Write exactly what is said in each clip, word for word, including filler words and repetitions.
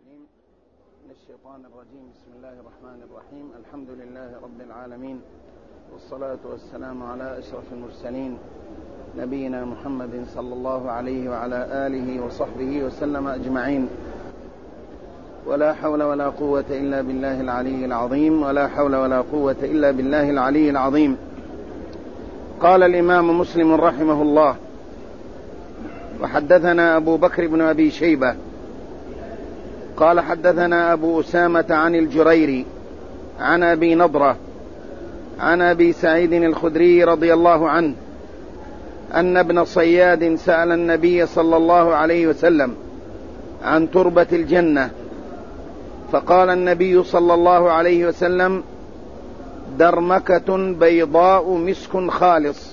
الرجيم من الشيطان الرجيم. بسم الله الرحمن الرحيم. الحمد لله رب العالمين، والصلاة والسلام على أشرف المرسلين نبينا محمد صلى الله عليه وعلى آله وصحبه وسلم أجمعين. ولا حول ولا قوة إلا بالله العلي العظيم، ولا حول ولا قوة إلا بالله العلي العظيم. قال الإمام مسلم رحمه الله: وحدثنا أبو بكر بن أبي شيبة قال حدثنا أبو أسامة عن الجريري عن أبي نضرة عن أبي سعيد الخدري رضي الله عنه أن ابن صياد سأل النبي صلى الله عليه وسلم عن تربة الجنة، فقال النبي صلى الله عليه وسلم: درمكة بيضاء مسك خالص.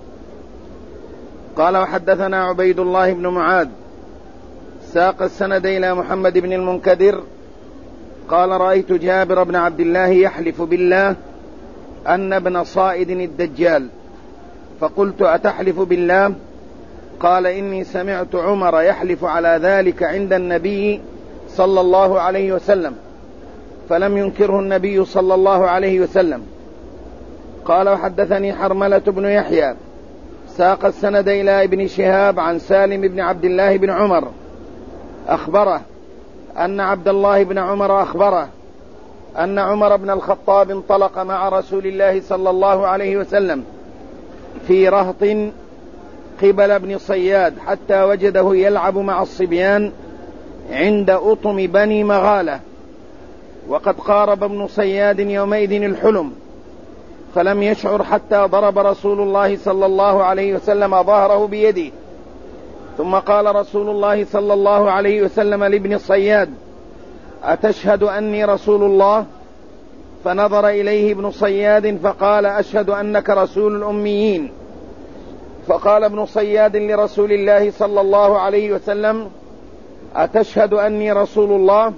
قال: وحدثنا عبيد الله بن معاذ ساق السند إلى محمد بن المنكدر قال: رأيت جابر بن عبد الله يحلف بالله أن ابن صائد الدجال، فقلت: أتحلف بالله؟ قال: إني سمعت عمر يحلف على ذلك عند النبي صلى الله عليه وسلم، فلم ينكره النبي صلى الله عليه وسلم. قال: وحدثني حرملة بن يحيى ساق السند إلى ابن شهاب عن سالم بن عبد الله بن عمر أخبره أن عبد الله بن عمر أخبره أن عمر بن الخطاب انطلق مع رسول الله صلى الله عليه وسلم في رهط قبل ابن صياد حتى وجده يلعب مع الصبيان عند أطم بني مغالة، وقد قارب ابن صياد يومئذ الحلم، فلم يشعر حتى ضرب رسول الله صلى الله عليه وسلم ظهره بيده. ثم قال رسول الله صلى الله عليه وسلم لابن صياد: أتشهد أني رسول الله؟ فنظر إليه ابن صياد فقال: أشهد أنك رسول الأميين. فقال ابن صياد لرسول الله صلى الله عليه وسلم: أتشهد أني رسول الله؟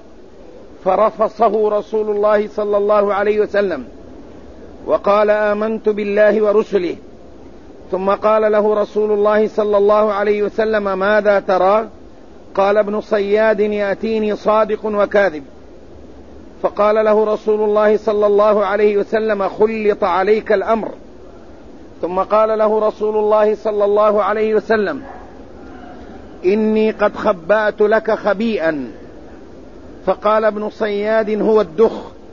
فرفصه رسول الله صلى الله عليه وسلم وقال: آمنت بالله ورسله. ثم قال له رسول الله صلى الله عليه وسلم: ماذا ترى؟ قال ابن صياد: يأتيني صادق وكاذب. فقال له رسول الله صلى الله عليه وسلم: خلط عليك الأمر. ثم قال له رسول الله صلى الله عليه وسلم: إني قد خبأت لك خبيئا. فقال ابن صياد: هو الدخ.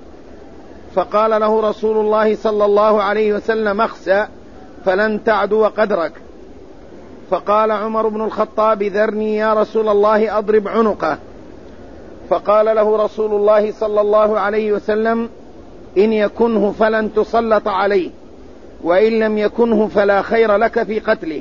فقال له رسول الله صلى الله عليه وسلم: اخسأ فلن تعدو قدرك. فقال عمر بن الخطاب: ذرني يا رسول الله أضرب عنقه. فقال له رسول الله صلى الله عليه وسلم: إن يكنه فلن تسلط عليه، وإن لم يكنه فلا خير لك في قتله.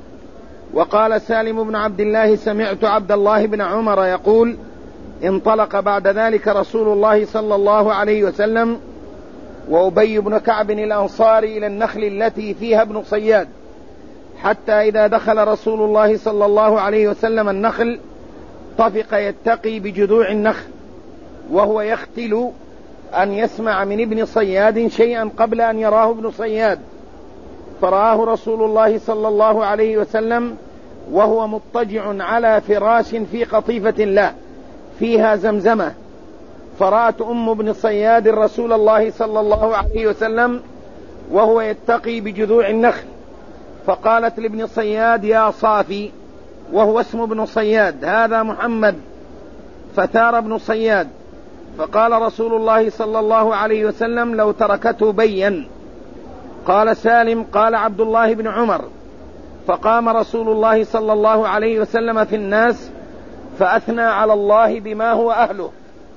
وقال سالم بن عبد الله: سمعت عبد الله بن عمر يقول: انطلق بعد ذلك رسول الله صلى الله عليه وسلم وأبي بن كعب الأنصاري إلى النخل التي فيها ابن صياد، حتى إذا دخل رسول الله صلى الله عليه وسلم النخل طفق يتقي بجذوع النخل وهو يختل أن يسمع من ابن صياد شيئا قبل أن يراه ابن صياد، فرآه رسول الله صلى الله عليه وسلم وهو مضطجع على فراش في قطيفة له فيها زمزمة، فرأت أم ابن صياد رسول الله صلى الله عليه وسلم وهو يتقي بجذوع النخل، فقالت لابن صياد: يا صافي، وهو اسم ابن صياد، هذا محمد. فثار ابن صياد، فقال رسول الله صلى الله عليه وسلم: لو تركته بين. قال سالم: قال عبد الله بن عمر: فقام رسول الله صلى الله عليه وسلم في الناس فأثنى على الله بما هو أهله،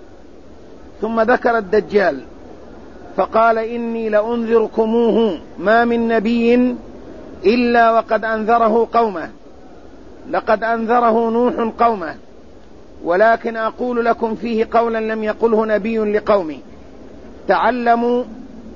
ثم ذكر الدجال فقال: إني لأنذركموه ما من نبي إلا وقد أنذره قومه، لقد أنذره نوح قومه، ولكن أقول لكم فيه قولا لم يقله نبي لقومه: تعلموا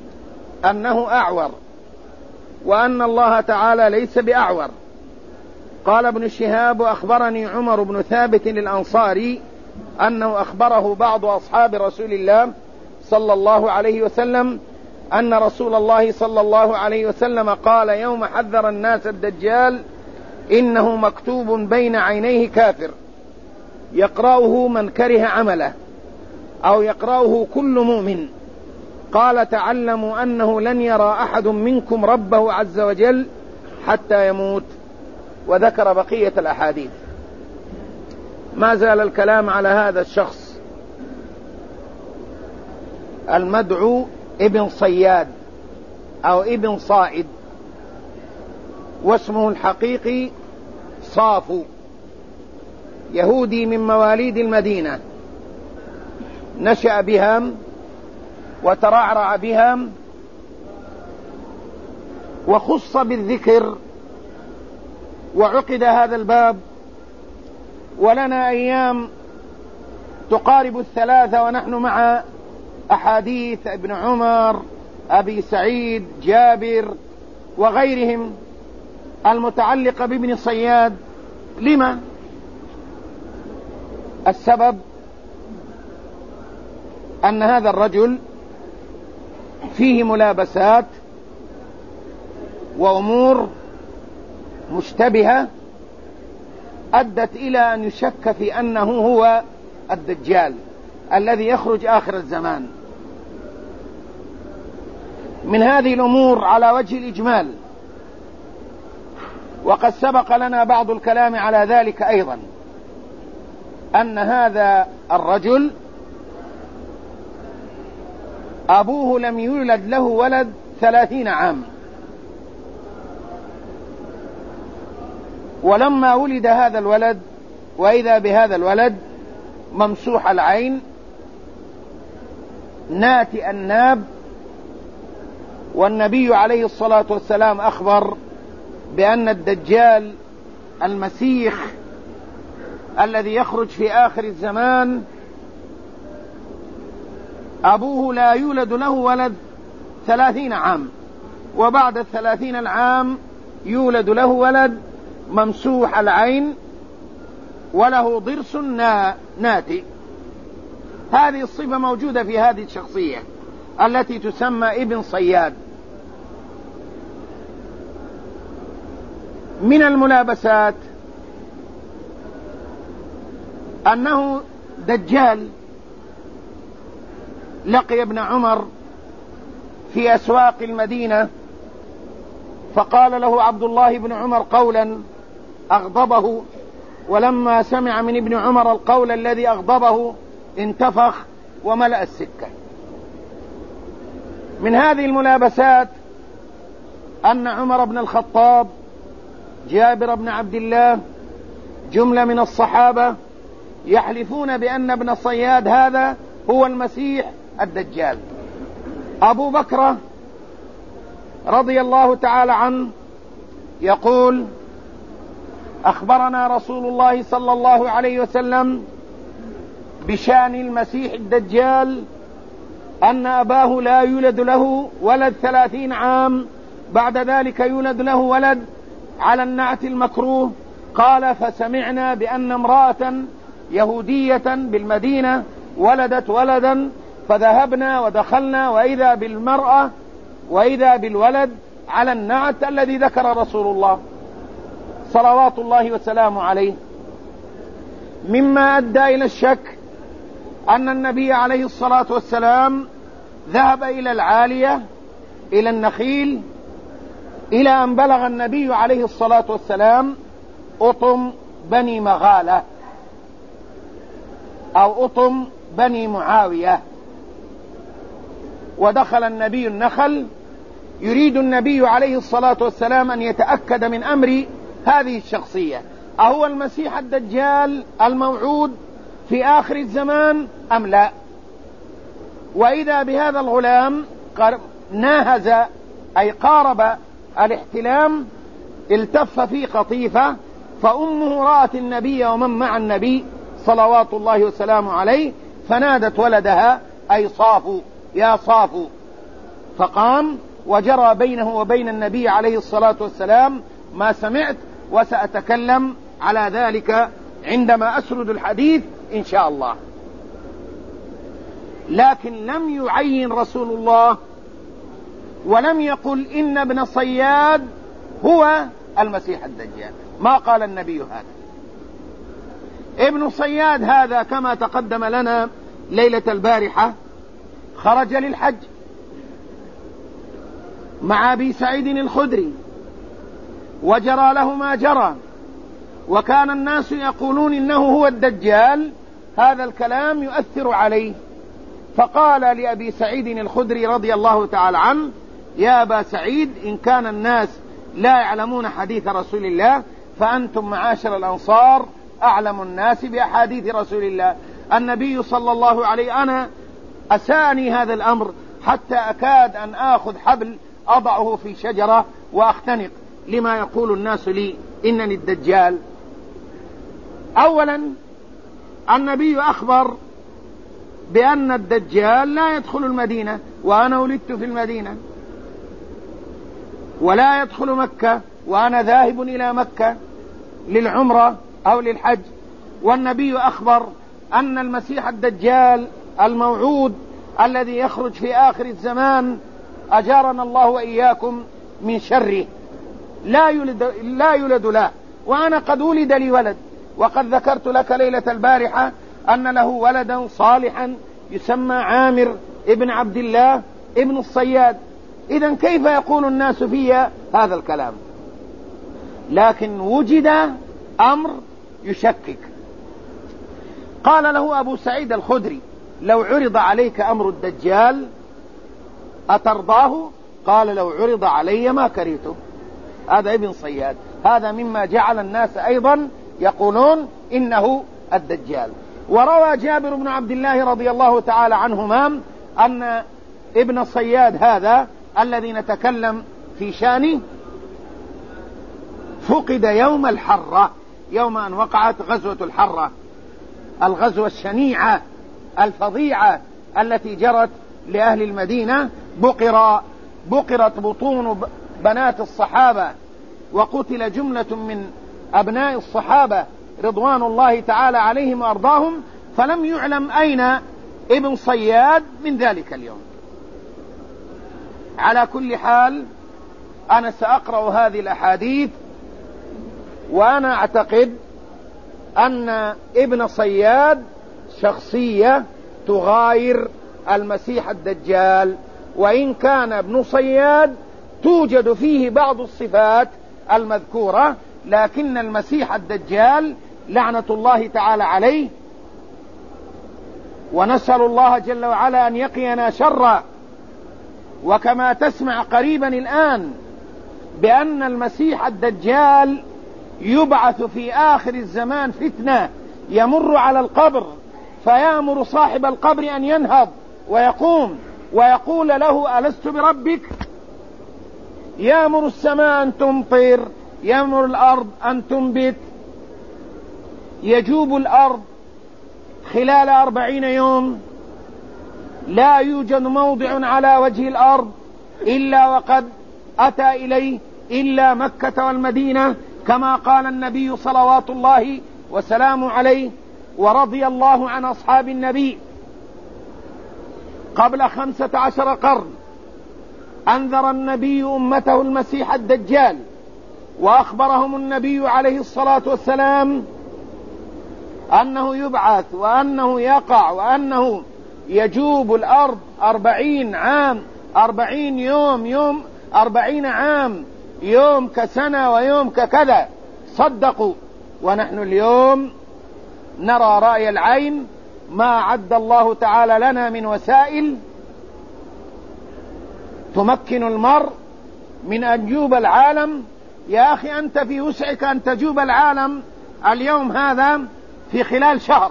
أنه أعور، وأن الله تعالى ليس بأعور. قال ابن شهاب: أخبرني عمر بن ثابت الأنصاري أنه أخبره بعض أصحاب رسول الله صلى الله عليه وسلم أن رسول الله صلى الله عليه وسلم قال يوم حذر الناس الدجال: إنه مكتوب بين عينيه كافر. يقرأه من كره عمله أو يقرأه كل مؤمن. قال تعلموا أنه لن يرى أحد منكم ربه عز وجل حتى يموت، وذكر بقية الأحاديث. ما زال الكلام على هذا الشخص المدعو ابن صياد أو ابن صائد، واسمه الحقيقي صافو، يهودي من مواليد المدينة، نشأ بها وترعرع بها، وخص بالذكر وعقد هذا الباب، ولنا أيام تقارب الثلاثة ونحن مع أحاديث ابن عمر، أبي سعيد، جابر وغيرهم المتعلقة بابن صياد. لما؟ السبب أن هذا الرجل فيه ملابسات وأمور مشتبهة أدت إلى أن يشك في أنه هو الدجال الذي يخرج آخر الزمان. من هذه الأمور على وجه الإجمال، وقد سبق لنا بعض الكلام على ذلك أيضا، أن هذا الرجل أبوه لم يولد له ولد ثلاثين عام، ولما ولد هذا الولد وإذا بهذا الولد ممسوح العين ناتئ الناب، والنبي عليه الصلاة والسلام أخبر بأن الدجال المسيح الذي يخرج في آخر الزمان أبوه لا يولد له ولد ثلاثين عام، وبعد الثلاثين العام يولد له ولد ممسوح العين وله ضرس ناتئ. هذه الصفة موجودة في هذه الشخصية التي تسمى ابن صياد. من الملابسات أنه دجال. لقي ابن عمر في أسواق المدينة فقال له عبد الله بن عمر قولا أغضبه، ولما سمع من ابن عمر القول الذي أغضبه انتفخ وملأ السكة. من هذه الملابسات أن عمر بن الخطاب، جابر بن عبد الله، جملة من الصحابة يحلفون بأن ابن صياد هذا هو المسيح الدجال. أبو بكر رضي الله تعالى عنه يقول أخبرنا رسول الله صلى الله عليه وسلم بشأن المسيح الدجال أن أباه لا يولد له ولد ثلاثين عام، بعد ذلك يولد له ولد على النعت المكروه. قال فسمعنا بأن امرأة يهودية بالمدينة ولدت ولدا، فذهبنا ودخلنا وإذا بالمرأة وإذا بالولد على النعت الذي ذكر رسول الله صلوات الله وسلامه عليه. مما أدى إلى الشك أن النبي عليه الصلاة والسلام ذهب إلى العالية إلى النخيل إلى أن بلغ النبي عليه الصلاة والسلام أطم بني مغالة أو أطم بني معاوية، ودخل النبي النخل يريد النبي عليه الصلاة والسلام أن يتأكد من أمر هذه الشخصية، أهو المسيح الدجال الموعود في آخر الزمان أم لا؟ وإذا بهذا الغلام ناهز أي قارب الاحتلام، التف في قطيفة، فأمه رأت النبي ومن مع النبي صلوات الله وسلامه عليه، فنادت ولدها أي صافو يا صافو، فقام وجرى بينه وبين النبي عليه الصلاة والسلام ما سمعت، وسأتكلم على ذلك عندما أسرد الحديث إن شاء الله. لكن لم يعين رسول الله ولم يقل إن ابن صياد هو المسيح الدجال، ما قال النبي هذا. ابن صياد هذا كما تقدم لنا ليلة البارحة خرج للحج مع أبي سعيد الخدري وجرى له ما جرى، وكان الناس يقولون إنه هو الدجال، هذا الكلام يؤثر عليه، فقال لأبي سعيد الخدري رضي الله تعالى عنه: يا أبا سعيد، إن كان الناس لا يعلمون حديث رسول الله فأنتم معاشر الأنصار أعلم الناس بأحاديث رسول الله. النبي صلى الله عليه أنا أساني هذا الأمر حتى أكاد أن آخذ حبل أضعه في شجرة وأختنق لما يقول الناس لي إنني الدجال. أولا النبي أخبر بأن الدجال لا يدخل المدينة، وأنا ولدت في المدينة، ولا يدخل مكة وأنا ذاهب إلى مكة للعمرة أو للحج. والنبي أخبر أن المسيح الدجال الموعود الذي يخرج في آخر الزمان أجارنا الله وإياكم من شره لا يولد, لا يولد له، وأنا قد ولد لي ولد، وقد ذكرت لك ليلة البارحة أن له ولدا صالحا يسمى عامر ابن عبد الله ابن الصياد. إذن كيف يقول الناس في هذا الكلام؟ لكن وجد أمر يشكك. قال له أبو سعيد الخدري: لو عرض عليك أمر الدجال أترضاه؟ قال: لو عرض علي ما كرهته. هذا ابن صياد، هذا مما جعل الناس أيضا يقولون إنه الدجال. وروى جابر بن عبد الله رضي الله تعالى عنهما أن ابن صياد هذا الذي نتكلم في شانه فقد يوم الحرة، يوم أن وقعت غزوة الحرة، الغزوة الشنيعة الفظيعة التي جرت لأهل المدينة. بقر بقرت بطون بنات الصحابة، وقتل جملة من أبناء الصحابة رضوان الله تعالى عليهم وأرضاهم، فلم يعلم أين ابن صياد من ذلك اليوم. على كل حال أنا سأقرأ هذه الأحاديث، وأنا أعتقد أن ابن صياد شخصية تغاير المسيح الدجال، وإن كان ابن صياد توجد فيه بعض الصفات المذكورة، لكن المسيح الدجال لعنة الله تعالى عليه، ونسأل الله جل وعلا أن يقينا شره. وكما تسمع قريبا الآن بأن المسيح الدجال يبعث في آخر الزمان فتنة، يمر على القبر فيأمر صاحب القبر أن ينهض ويقوم ويقول له: ألست بربك؟ يأمر السماء أن تمطر، يأمر الأرض أن تنبت، يجوب الأرض خلال أربعين يوم، لا يوجد موضع على وجه الأرض إلا وقد أتى إليه إلا مكة والمدينة، كما قال النبي صلوات الله وسلامه عليه ورضي الله عن أصحاب النبي قبل خمسة عشر قرن. أنذر النبي أمته المسيح الدجال، وأخبرهم النبي عليه الصلاة والسلام أنه يبعث وأنه يقع وأنه يجوب الأرض أربعين عام، أربعين يوم، يوم أربعين عام، يوم كسنة ويوم ككذا. صدقوا. ونحن اليوم نرى رأي العين ما عد الله تعالى لنا من وسائل تمكن المرء من أن يجوب العالم. يا أخي أنت في وسعك أن تجوب العالم اليوم هذا في خلال شهر،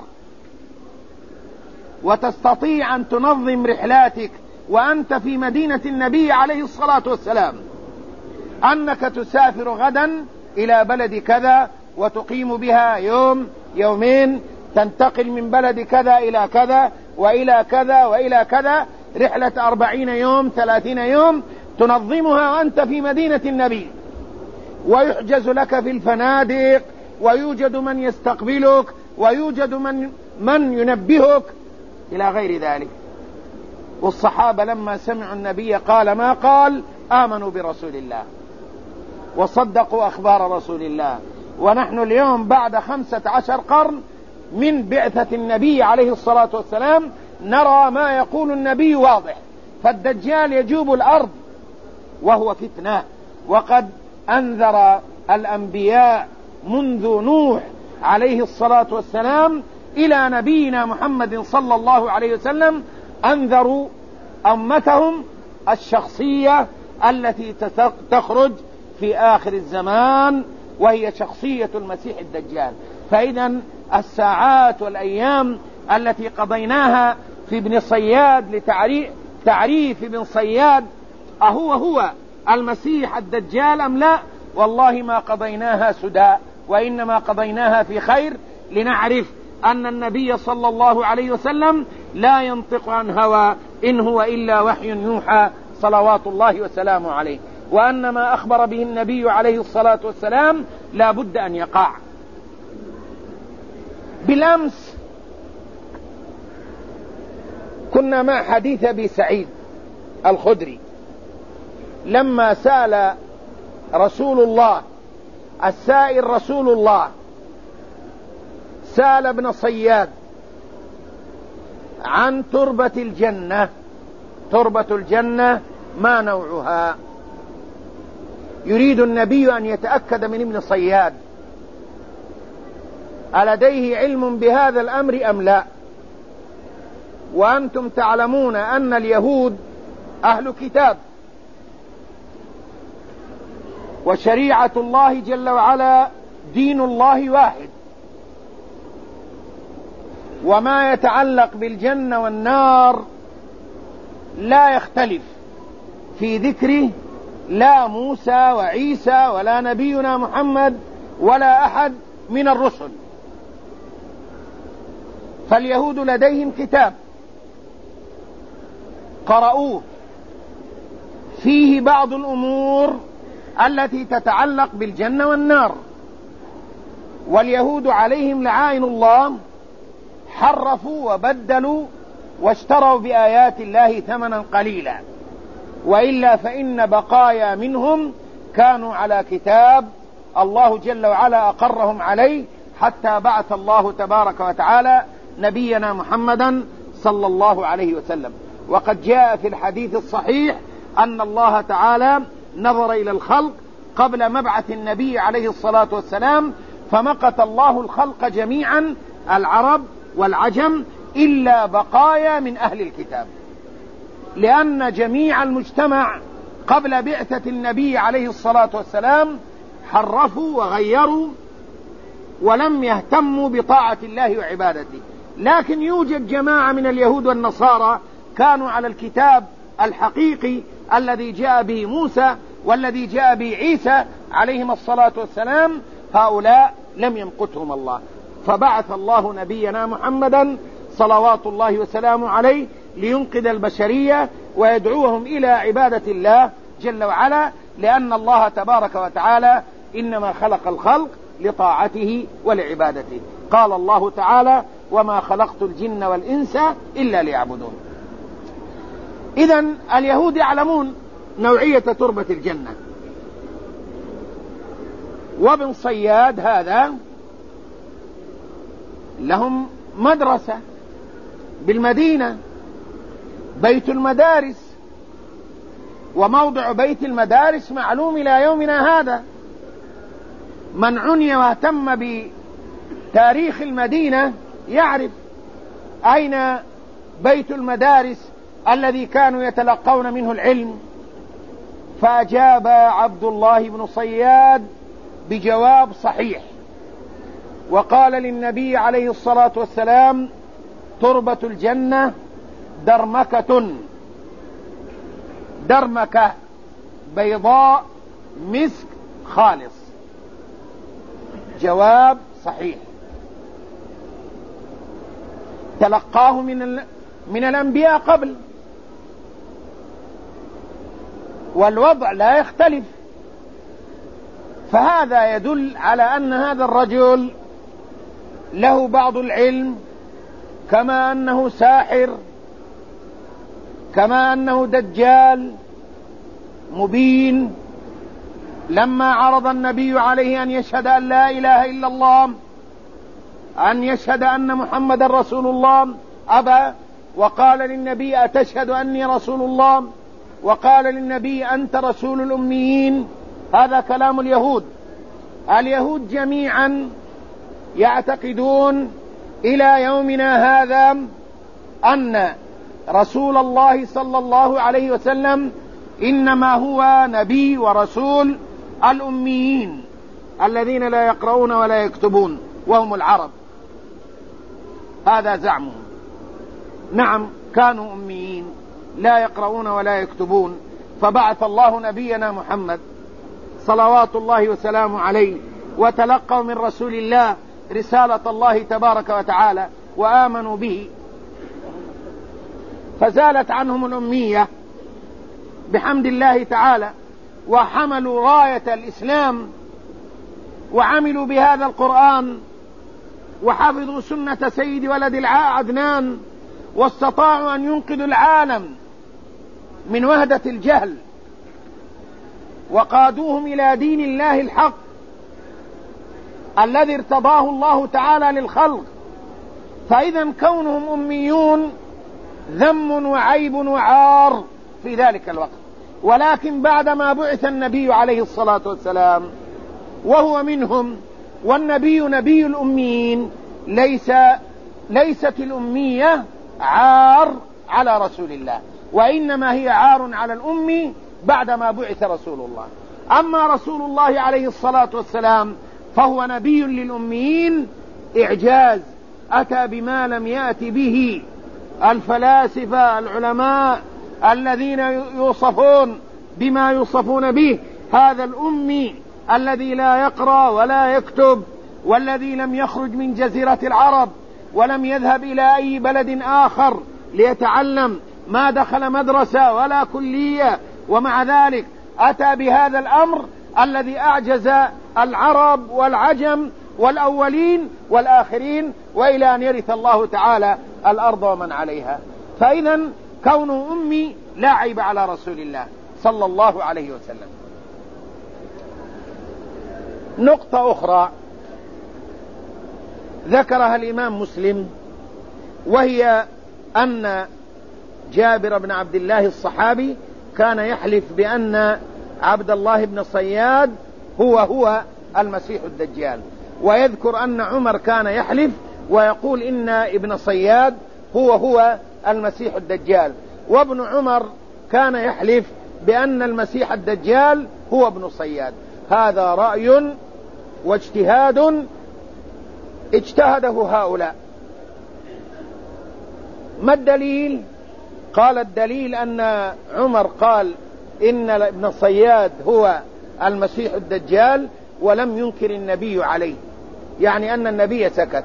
وتستطيع أن تنظم رحلاتك وأنت في مدينة النبي عليه الصلاة والسلام، أنك تسافر غدا إلى بلد كذا وتقيم بها يوم يومين، تنتقل من بلد كذا إلى كذا وإلى كذا وإلى كذا، رحلة أربعين يوم ثلاثين يوم تنظمها وأنت في مدينة النبي، ويحجز لك في الفنادق، ويوجد من يستقبلك، ويوجد من, من ينبهك إلى غير ذلك. والصحابة لما سمعوا النبي قال ما قال آمنوا برسول الله وصدقوا أخبار رسول الله. ونحن اليوم بعد خمسة عشر قرن من بعثة النبي عليه الصلاة والسلام نرى ما يقول النبي واضح، فالدجال يجوب الأرض وهو فتنة، وقد أنذر الأنبياء منذ نوح عليه الصلاة والسلام إلى نبينا محمد صلى الله عليه وسلم، أنذروا أمتهم الشخصية التي تخرج في آخر الزمان، وهي شخصية المسيح الدجال. فإذا الساعات والأيام التي قضيناها في ابن صياد لتعريف تعريف ابن صياد أهو هو المسيح الدجال أم لا، والله ما قضيناها سداء، وإنما قضيناها في خير، لنعرف أن النبي صلى الله عليه وسلم لا ينطق عن هوى، إن هو إلا وحي يوحى صلوات الله وسلامه عليه، وأن ما أخبر به النبي عليه الصلاة والسلام لا بد أن يقع. بالأمس كنا مع حديث أبي سعيد الخدري لما سأل رسول الله السائل رسول الله سأل ابن صياد عن تربة الجنة، تربة الجنة ما نوعها؟ يريد النبي أن يتأكد من ابن صياد ألديه علم بهذا الأمر أم لا. وأنتم تعلمون أن اليهود أهل كتاب، وشريعة الله جل وعلا دين الله واحد، وما يتعلق بالجنة والنار لا يختلف في ذكره لا موسى وعيسى ولا نبينا محمد ولا أحد من الرسل. فاليهود لديهم كتاب قرأوه فيه بعض الأمور التي تتعلق بالجنة والنار، واليهود عليهم لعائن الله حرفوا وبدلوا واشتروا بآيات الله ثمنا قليلا، وإلا فإن بقايا منهم كانوا على كتاب الله جل وعلا أقرهم عليه، حتى بعث الله تبارك وتعالى نبينا محمدا صلى الله عليه وسلم. وقد جاء في الحديث الصحيح أن الله تعالى نظر إلى الخلق قبل مبعث النبي عليه الصلاة والسلام فمقت الله الخلق جميعا العرب والعجم إلا بقايا من أهل الكتاب، لأن جميع المجتمع قبل بعثة النبي عليه الصلاة والسلام حرفوا وغيروا ولم يهتموا بطاعة الله وعبادته. لكن يوجد جماعة من اليهود والنصارى كانوا على الكتاب الحقيقي الذي جاء به موسى والذي جاء به عيسى عليهم الصلاة والسلام، هؤلاء لم يمقتهم الله، فبعث الله نبينا محمدا صلوات الله وسلامه عليه لينقذ البشرية ويدعوهم إلى عبادة الله جل وعلا، لأن الله تبارك وتعالى إنما خلق الخلق لطاعته ولعبادته. قال الله تعالى: وما خلقت الجن والإنس إلا ليعبدون. إذن اليهود يعلمون نوعية تربة الجنة، وابن صياد هذا لهم مدرسة بالمدينة بيت المدارس، وموضع بيت المدارس معلوم إلى يومنا هذا. من عني واهتم بتاريخ المدينة يعرف أين بيت المدارس الذي كانوا يتلقون منه العلم. فأجاب عبد الله بن صياد بجواب صحيح، وقال للنبي عليه الصلاة والسلام: تربة الجنة درمكة، درمكة بيضاء مسك خالص. جواب صحيح تلقاه من من الأنبياء قبل، والوضع لا يختلف. فهذا يدل على أن هذا الرجل له بعض العلم، كما أنه ساحر، كما أنه دجال مبين. لما عرض النبي عليه أن يشهد أن لا إله إلا الله أن يشهد أن محمد رسول الله؟ أبى، وقال للنبي أتشهد أني رسول الله؟ وقال للنبي أنت رسول الأميين. هذا كلام اليهود. اليهود جميعا يعتقدون إلى يومنا هذا أن رسول الله صلى الله عليه وسلم إنما هو نبي ورسول الأميين الذين لا يقرؤون ولا يكتبون، وهم العرب. هذا زعمهم. نعم، كانوا أميين لا يقرؤون ولا يكتبون، فبعث الله نبينا محمد صلوات الله وسلامه عليه، وتلقوا من رسول الله رسالة الله تبارك وتعالى وآمنوا به، فزالت عنهم الأمية بحمد الله تعالى، وحملوا راية الإسلام وعملوا بهذا القرآن، وحفظوا سنة سيد ولد عدنان، واستطاعوا أن ينقذوا العالم من وهدة الجهل، وقادوهم إلى دين الله الحق الذي ارتضاه الله تعالى للخلق. فإذا كونهم أميون ذم وعيب وعار في ذلك الوقت، ولكن بعدما بعث النبي عليه الصلاة والسلام وهو منهم، والنبي نبي الأميين، ليس ليست الأمية عار على رسول الله، وإنما هي عار على الأمي بعدما بعث رسول الله. أما رسول الله عليه الصلاة والسلام فهو نبي للأميين إعجاز، أتى بما لم يأتي به الفلاسفة العلماء الذين يوصفون بما يوصفون به. هذا الأمي الذي لا يقرأ ولا يكتب، والذي لم يخرج من جزيرة العرب ولم يذهب إلى أي بلد آخر ليتعلم، ما دخل مدرسة ولا كلية، ومع ذلك أتى بهذا الأمر الذي أعجز العرب والعجم والأولين والآخرين، وإلى أن يرث الله تعالى الأرض ومن عليها. فإذا كونه أمي لا عيب على رسول الله صلى الله عليه وسلم. نقطة أخرى ذكرها الإمام مسلم، وهي أن جابر بن عبد الله الصحابي كان يحلف بأن عبد الله بن صياد هو هو المسيح الدجال، ويذكر أن عمر كان يحلف ويقول إن ابن صياد هو هو المسيح الدجال، وابن عمر كان يحلف بأن المسيح الدجال هو ابن صياد. هذا رأي واجتهاد اجتهده هؤلاء. ما الدليل؟ قال الدليل أن عمر قال إن ابن صياد هو المسيح الدجال ولم ينكر النبي عليه، يعني أن النبي سكت،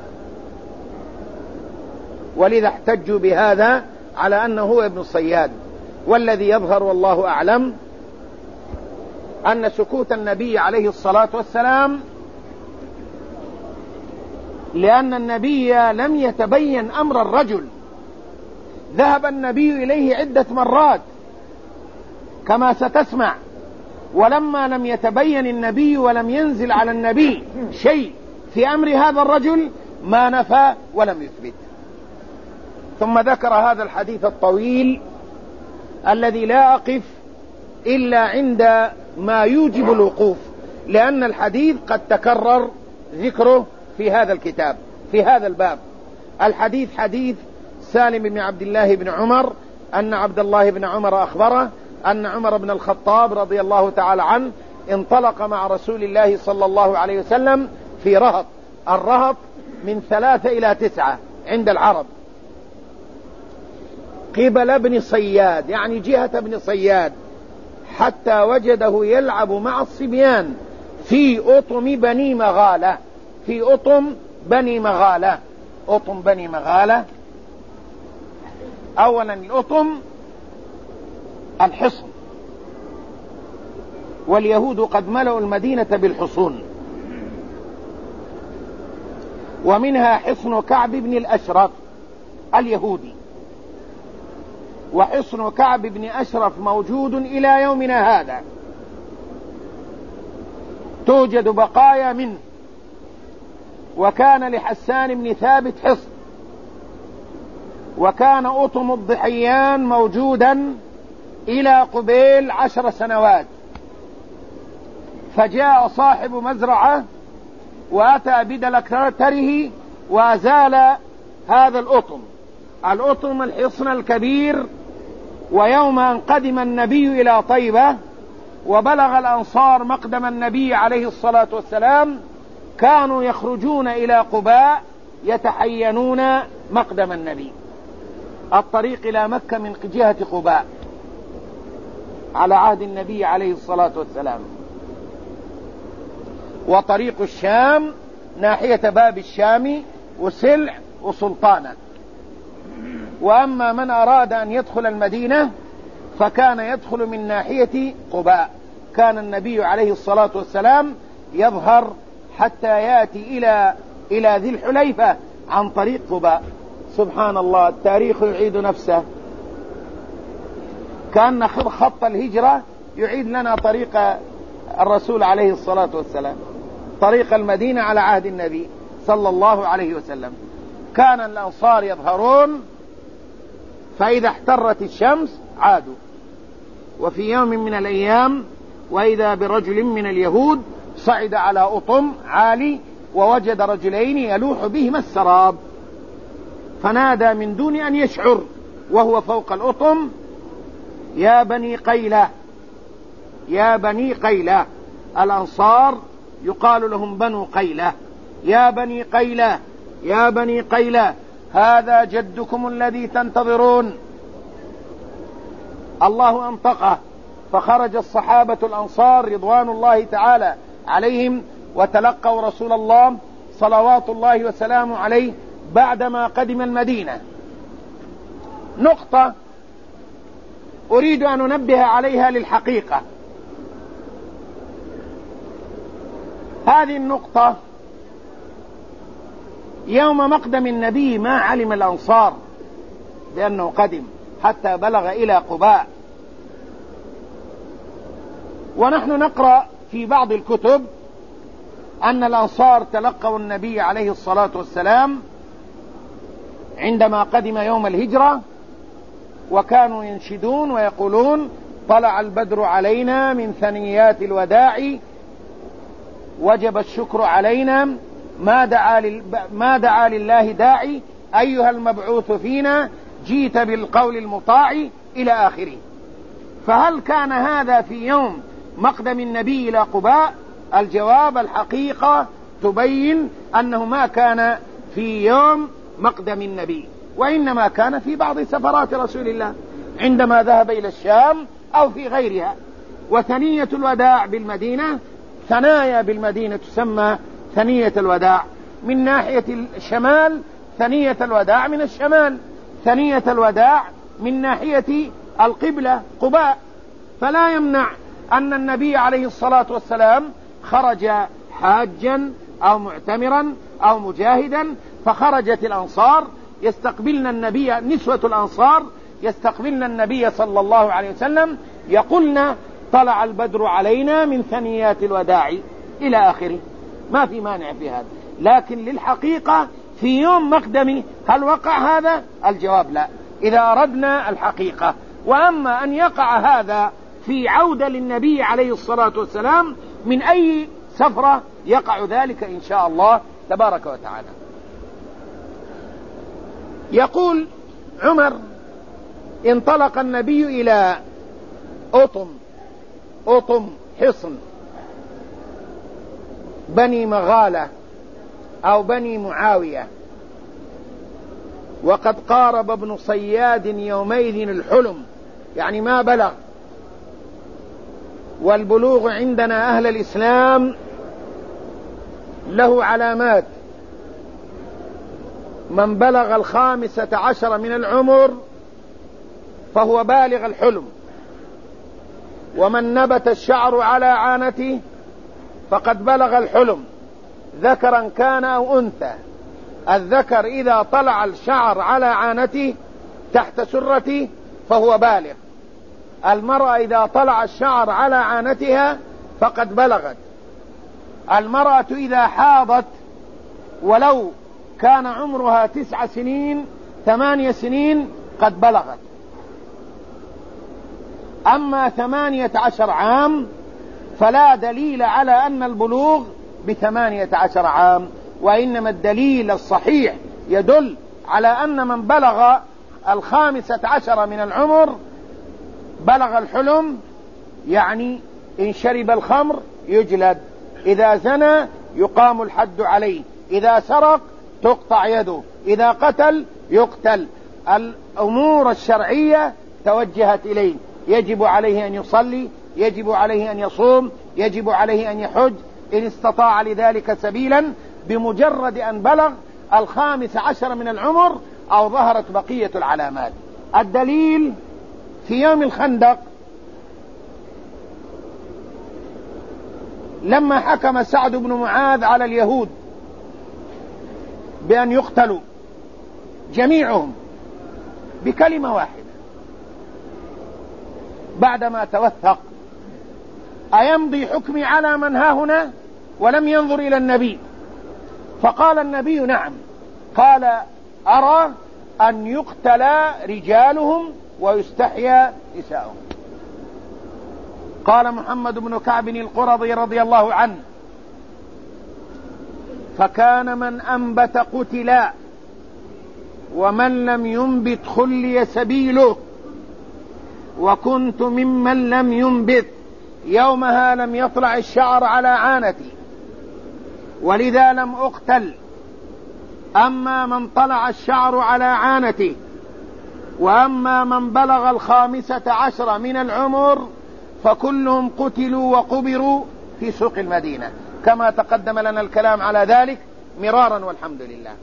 ولذا احتجوا بهذا على أنه هو ابن صياد. والذي يظهر والله أعلم أن سكوت النبي عليه الصلاة والسلام لأن النبي لم يتبين أمر الرجل، ذهب النبي إليه عدة مرات كما ستسمع، ولما لم يتبين النبي ولم ينزل على النبي شيء في أمر هذا الرجل ما نفى ولم يثبت. ثم ذكر هذا الحديث الطويل الذي لا أقف إلا عند ما يوجب الوقوف، لأن الحديث قد تكرر ذكره في هذا الكتاب في هذا الباب. الحديث حديث سالم بن عبد الله بن عمر أن عبد الله بن عمر أخبره أن عمر بن الخطاب رضي الله تعالى عنه انطلق مع رسول الله صلى الله عليه وسلم في رهط. الرهط من ثلاثة إلى تسعة عند العرب، قبل ابن صياد، يعني جهة ابن صياد، حتى وجده يلعب مع الصبيان في أطم بني مغالة. في أطم بني مغالة. أطم بني مغالة، أولا الأطم الحصن، واليهود قد ملأوا المدينة بالحصون، ومنها حصن كعب بن الأشرف اليهودي، وحصن كعب بن أشرف موجود إلى يومنا هذا، توجد بقايا منه وكان لحسان بن ثابت حصن، وكان أطم الضحيان موجودا إلى قبيل عشر سنوات، فجاء صاحب مزرعة وأتى بدلكتره وأزال هذا الأطم الأطم الحصن الكبير. ويوم أن قدم النبي إلى طيبة وبلغ الأنصار مقدم النبي عليه الصلاة والسلام، كانوا يخرجون إلى قباء يتحينون مقدم النبي. الطريق إلى مكة من جهة قباء على عهد النبي عليه الصلاة والسلام، وطريق الشام ناحية باب الشام وسلع وسلطانة. وأما من أراد أن يدخل المدينة فكان يدخل من ناحية قباء. كان النبي عليه الصلاة والسلام يظهر حتى يأتي إلى إلى ذي الحليفة عن طريق قباء. سبحان الله، التاريخ يعيد نفسه، كأن خط الهجرة يعيد لنا طريق الرسول عليه الصلاة والسلام، طريق المدينة على عهد النبي صلى الله عليه وسلم. كان الأنصار يظهرون، فإذا احترت الشمس عادوا. وفي يوم من الأيام وإذا برجل من اليهود صعد على أطم عالي ووجد رجلين يلوح بهما السراب، فنادى من دون أن يشعر وهو فوق الأطم: يا بني قيلة، يا بني قيلة. الأنصار يقال لهم بنو قيلة. يا بني قيلة، يا بني قيلة، هذا جدكم الذي تنتظرون. الله أنطقه، فخرج الصحابة الأنصار رضوان الله تعالى عليهم وتلقوا رسول الله صلوات الله وسلامه عليه بعدما قدم المدينة. نقطة أريد أن أنبه عليها للحقيقة. هذه النقطة: يوم مقدم النبي ما علم الأنصار بأنه قدم حتى بلغ إلى قباء. ونحن نقرأ في بعض الكتب أن الأنصار تلقوا النبي عليه الصلاة والسلام عندما قدم يوم الهجرة، وكانوا ينشدون ويقولون: طلع البدر علينا من ثنيات الوداع، وجب الشكر علينا، ما دعا, لل... ما دعا لله داعي، أيها المبعوث فينا جيت بالقول المطاع، إلى آخره. فهل كان هذا في يوم مقدم النبي إلى قباء؟ الجواب: الحقيقة تبين أنه ما كان في يوم مقدم النبي، وإنما كان في بعض سفرات رسول الله عندما ذهب إلى الشام أو في غيرها. وثنية الوداع بالمدينة، ثنايا بالمدينة تسمى ثنية الوداع. من ناحية الشمال ثنية الوداع من الشمال، ثنية الوداع من ناحية القبلة قباء. فلا يمنع أن النبي عليه الصلاة والسلام خرج حاجا أو معتمرا أو مجاهدا، فخرجت الأنصار يستقبلن النبي، نسوة الأنصار يستقبلن النبي صلى الله عليه وسلم، يقولن: طلع البدر علينا من ثنيات الوداع، إلى آخره. ما في مانع في هذا، لكن للحقيقة في يوم مقدمي هل وقع هذا؟ الجواب لا، إذا أردنا الحقيقة. وأما أن يقع هذا في عودة للنبي عليه الصلاة والسلام من أي سفرة يقع ذلك إن شاء الله تبارك وتعالى. يقول عمر: انطلق النبي إلى أطم أطم حصن بني مغالة أو بني معاوية، وقد قارب ابن صياد يومئذ الحلم، يعني ما بلغ. والبلوغ عندنا أهل الإسلام له علامات: من بلغ الخامسة عشر من العمر فهو بالغ الحلم، ومن نبت الشعر على عانته فقد بلغ الحلم، ذكرا كان أو أنثى. الذكر إذا طلع الشعر على عانته تحت سرته فهو بالغ. المرأة إذا طلع الشعر على عانتها فقد بلغت. المرأة إذا حاضت ولو كان عمرها تسع سنين ثمانية سنين قد بلغت. أما ثمانية عشر عام فلا دليل على أن البلوغ بثمانية عشر عام، وإنما الدليل الصحيح يدل على أن من بلغ الخامسة عشر من العمر بلغ الحلم، يعني إن شرب الخمر يجلد، إذا زنى يقام الحد عليه، إذا سرق تقطع يده، إذا قتل يقتل. الأمور الشرعية توجهت إليه، يجب عليه أن يصلي، يجب عليه أن يصوم، يجب عليه أن يحج إن استطاع لذلك سبيلا، بمجرد أن بلغ الخامس عشر من العمر أو ظهرت بقية العلامات. الدليل في يوم الخندق لما حكم سعد بن معاذ على اليهود بأن يقتلوا جميعهم بكلمة واحدة، بعدما توثق أيمضي حكمي على من ها هنا، ولم ينظر إلى النبي، فقال النبي نعم، قال أرى أن يقتل رجالهم ويستحيا نساؤهم. قال محمد بن كعب القرظي رضي الله عنه: فكان من أنبت قتلا ومن لم ينبت خلي سبيله، وكنت ممن لم ينبت يومها لم يطلع الشعر على عانتي، ولذا لم أقتل. أما من طلع الشعر على عانته، وأما من بلغ الخامسة عشر من العمر فكلهم قتلوا وقبروا في سوق المدينة، كما تقدم لنا الكلام على ذلك مرارا والحمد لله.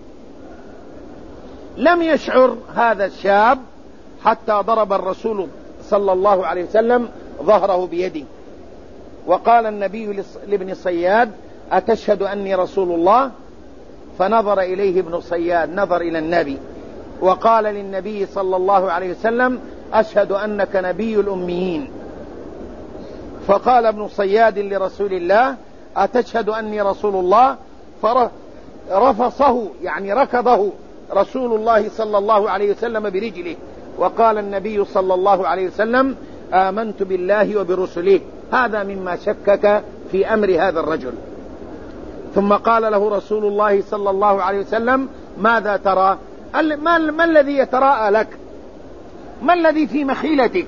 لم يشعر هذا الشاب حتى ضرب الرسول صلى الله عليه وسلم ظهره بيده، وقال النبي لابن صياد: أتشهد أني رسول الله؟ فنظر إليه ابن صياد، نظر إلى النبي، وقال للنبي صلى الله عليه وسلم: أشهد أنك نبي الأميين. فقال ابن صياد لرسول الله: أتشهد أني رسول الله؟ فرفصه يعني ركضه رسول الله صلى الله عليه وسلم برجله، وقال النبي صلى الله عليه وسلم: آمنت بالله وبرسله. هذا مما شكك في أمر هذا الرجل. ثم قال له رسول الله صلى الله عليه وسلم: ماذا ترى؟ ما, ما الذي يتراءى لك؟ ما الذي في مخيلتك؟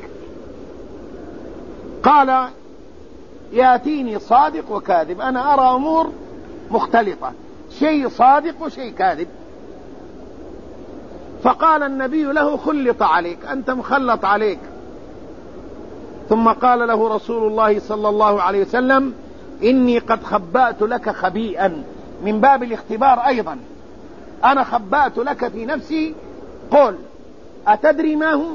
قال: يأتيني صادق وكاذب، أنا أرى أمور مختلطة، شيء صادق وشيء كاذب. فقال النبي له: خلط عليك، أنت مخلط عليك. ثم قال له رسول الله صلى الله عليه وسلم: إني قد خبأت لك خبيئا، من باب الاختبار أيضا، أنا خبأت لك في نفسي، قل أتدري ما هو؟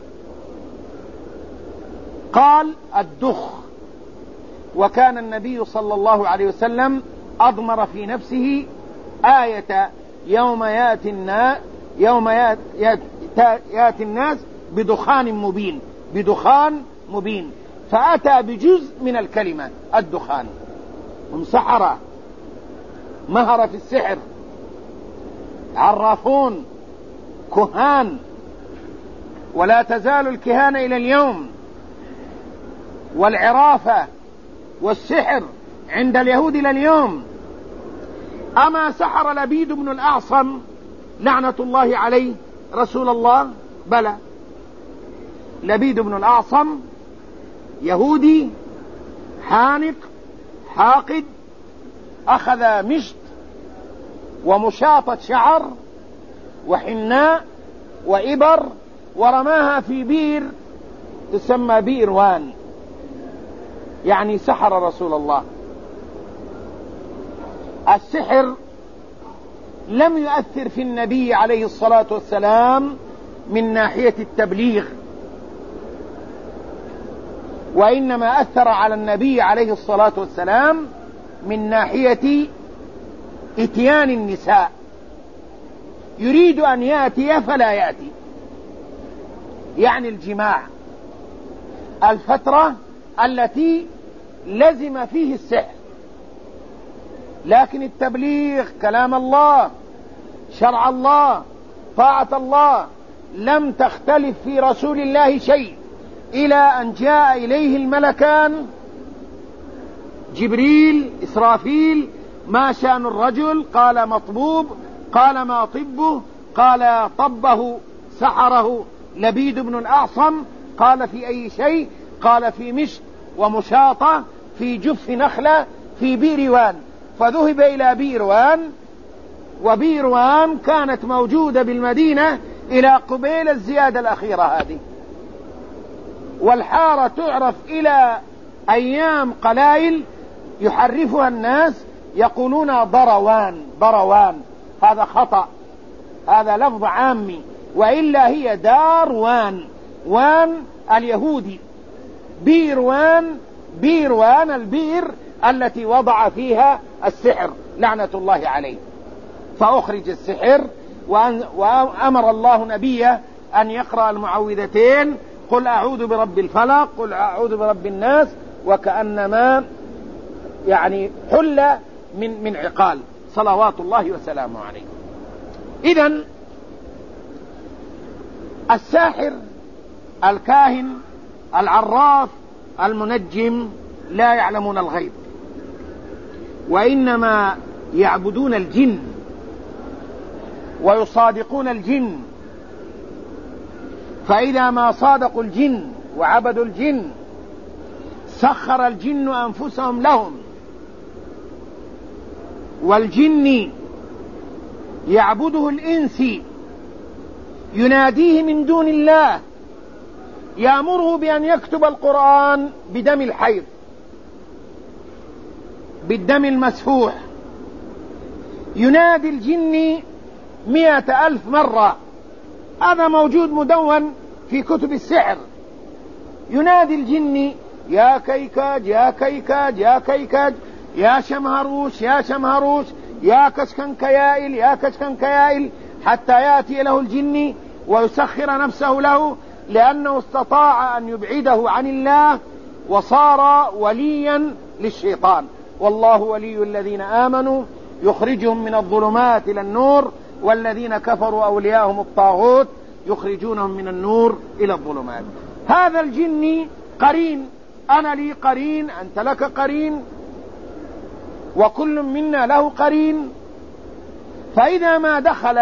قال: الدخ. وكان النبي صلى الله عليه وسلم أضمر في نفسه آية يوم يأتي الناس يوم يأتي الناس بدخان مبين، بدخان مبين، فأتى بجزء من الكلمة الدخان. هم سحرة، مهر في السحر، عرافون، كهان، ولا تزال الكهانة إلى اليوم، والعرافة والسحر عند اليهود إلى اليوم. أما سحر لبيد بن الأعصم لعنة الله عليه رسول الله؟ بلى. لبيد بن الأعصم يهودي حانق حاقد، أخذ مشط ومشاطة شعر وحناء وإبر ورماها في بير تسمى بئر وان، يعني سحر رسول الله. السحر لم يؤثر في النبي عليه الصلاة والسلام من ناحية التبليغ، وإنما أثر على النبي عليه الصلاة والسلام من ناحية إتيان النساء، يريد أن يأتي فلا يأتي، يعني الجماع، الفترة التي لزم فيه السحر. لكن التبليغ كلام الله، شرع الله، طاعة الله، لم تختلف في رسول الله شيء إلى أن جاء إليه الملكان جبريل إسرافيل: ما شأن الرجل؟ قال: مطبوب. قال: ما طبه؟ قال: طبه سحره لبيد بن الأعصم. قال: في أي شيء؟ قال: في مشط ومشاطة في جف نخلة في بيروان. فذهب إلى بيروان، وبيروان كانت موجودة بالمدينة إلى قبيل الزيادة الأخيرة هذه، والحارة تعرف إلى أيام قلائل يحرفها الناس يقولون ضروان. ضروان هذا خطأ، هذا لفظ عامي، وإلا هي داروان، وان اليهودي، بيروان، بيروان البير التي وضع فيها السحر لعنة الله عليه. فأخرج السحر، وأمر الله نبيه أن يقرأ المعوذتين: قل أعوذ برب الفلق، قل أعوذ برب الناس، وكأنما يعني حل من من عقال صلوات الله وسلامه عليه. إذن الساحر، الكاهن، العراف، المنجم لا يعلمون الغيب، وإنما يعبدون الجن ويصادقون الجن. فإذا ما صادقوا الجن وعبدوا الجن سخر الجن أنفسهم لهم. والجن يعبده الإنسي، يناديه من دون الله، يأمره بأن يكتب القرآن بدم الحيض، بالدم المسفوح. ينادي الجن مئة ألف مرة، هذا موجود مدون في كتب السحر. ينادي الجن: يا كيكاج يا كيكاج يا كيكاج، يا شمهروش يا شمهروش، يا كشكن كيائل يا كشكن كيائل، حتى يأتي له الجن ويسخر نفسه له، لأنه استطاع أن يبعده عن الله وصار وليا للشيطان. والله ولي الذين آمنوا يخرجهم من الظلمات إلى النور، والذين كفروا أولياءهم الطاغوت يخرجونهم من النور إلى الظلمات. هذا الجن قرين، أنا لي قرين، أنت لك قرين، وكل منا له قرين. فإذا ما دخل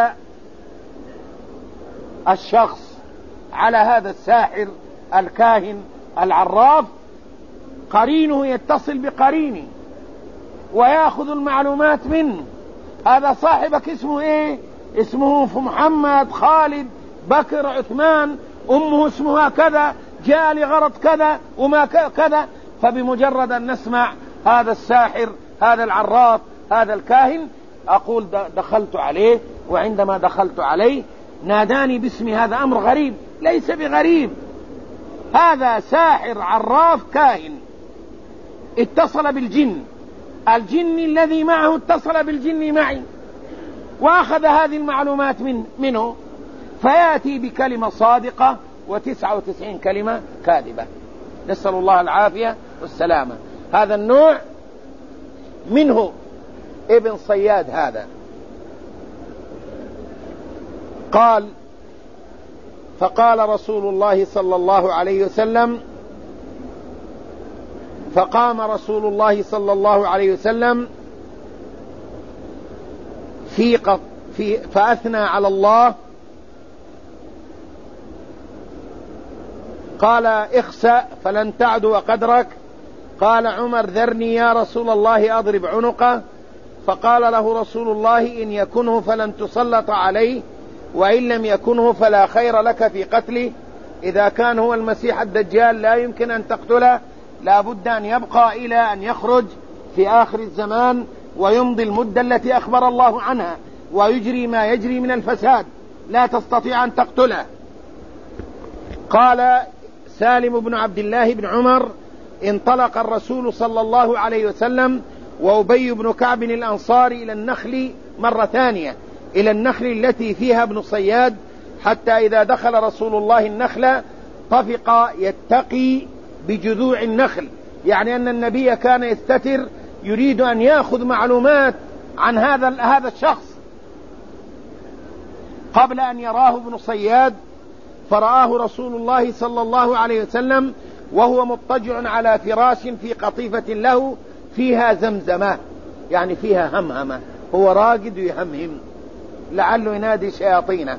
الشخص على هذا الساحر الكاهن العراف، قرينه يتصل بقرينه ويأخذ المعلومات منه. هذا صاحبك اسمه ايه؟ اسمه محمد، خالد، بكر، عثمان، امه اسمها كذا، جاء لغرض كذا وما كذا. فبمجرد ان نسمع هذا الساحر، هذا العراف، هذا الكاهن، اقول دخلت عليه، وعندما دخلت عليه ناداني باسمي. هذا امر غريب؟ ليس بغريب، هذا ساحر عراف كاهن اتصل بالجن، الجن الذي معه اتصل بالجن معي واخذ هذه المعلومات من منه، فياتي بكلمة صادقة وتسعة وتسعين كلمة كاذبة، نسأل الله العافية والسلامة. هذا النوع منه ابن صياد. هذا قال: فقال رسول الله صلى الله عليه وسلم فقام رسول الله صلى الله عليه وسلم في قط في فأثنى على الله، قال: اخسأ فلن تعدو قدرك. قال عمر: ذرني يا رسول الله أضرب عنقه. فقال له رسول الله: إن يكنه فلن تسلط عليه، وإن لم يكنه فلا خير لك في قتله. إذا كان هو المسيح الدجال لا يمكن أن تقتله، لا بد أن يبقى إلى أن يخرج في آخر الزمان ويمضي المدة التي أخبر الله عنها، ويجري ما يجري من الفساد، لا تستطيع أن تقتله. قال سالم بن عبد الله بن عمر: انطلق الرسول صلى الله عليه وسلم وأبي بن كعب الأنصاري إلى النخل مرة ثانية، إلى النخل التي فيها ابن صياد، حتى إذا دخل رسول الله النخل طفق يتقي بجذوع النخل، يعني أن النبي كان يستتر يريد أن يأخذ معلومات عن هذا هذا الشخص قبل أن يراه ابن صياد، فرآه رسول الله صلى الله عليه وسلم وهو مضطجع على فراش في قطيفة له فيها زمزمة، يعني فيها همهمة، هو راقد ويهمهم لعله ينادي شياطينه.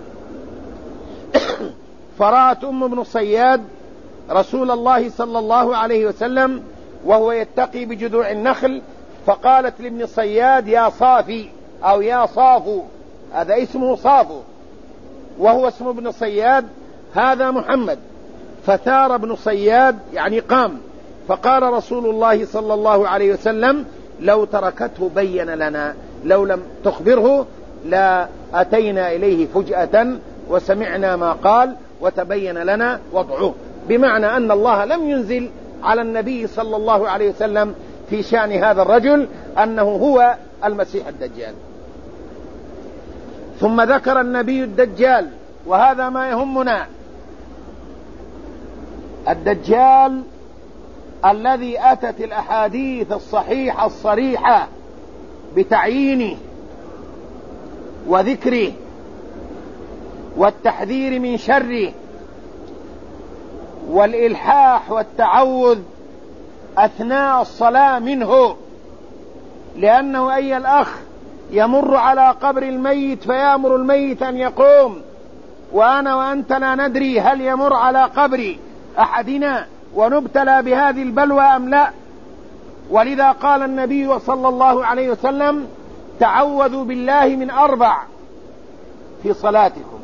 فرأت أم ابن صياد رسول الله صلى الله عليه وسلم وهو يتقي بجذوع النخل، فقالت لابن صياد يا صافي أو يا صافو، هذا اسمه صافو وهو اسم ابن صياد، هذا محمد. فثار ابن صياد يعني قام، فقال رسول الله صلى الله عليه وسلم لو تركته بين لنا، لو لم تخبره لا أتينا إليه فجأة وسمعنا ما قال وتبين لنا وضعه، بمعنى أن الله لم ينزل على النبي صلى الله عليه وسلم في شأن هذا الرجل أنه هو المسيح الدجال. ثم ذكر النبي الدجال، وهذا ما يهمنا، الدجال الذي أتت الأحاديث الصحيحة الصريحة بتعيينه وذكره والتحذير من شره والإلحاح والتعوذ أثناء الصلاة منه، لأنه أي الأخ يمر على قبر الميت فيأمر الميت أن يقوم، وأنا وأنت لا ندري هل يمر على قبر أحدنا ونبتلى بهذه البلوى أم لا. ولذا قال النبي صلى الله عليه وسلم تعوذوا بالله من أربع في صلاتكم،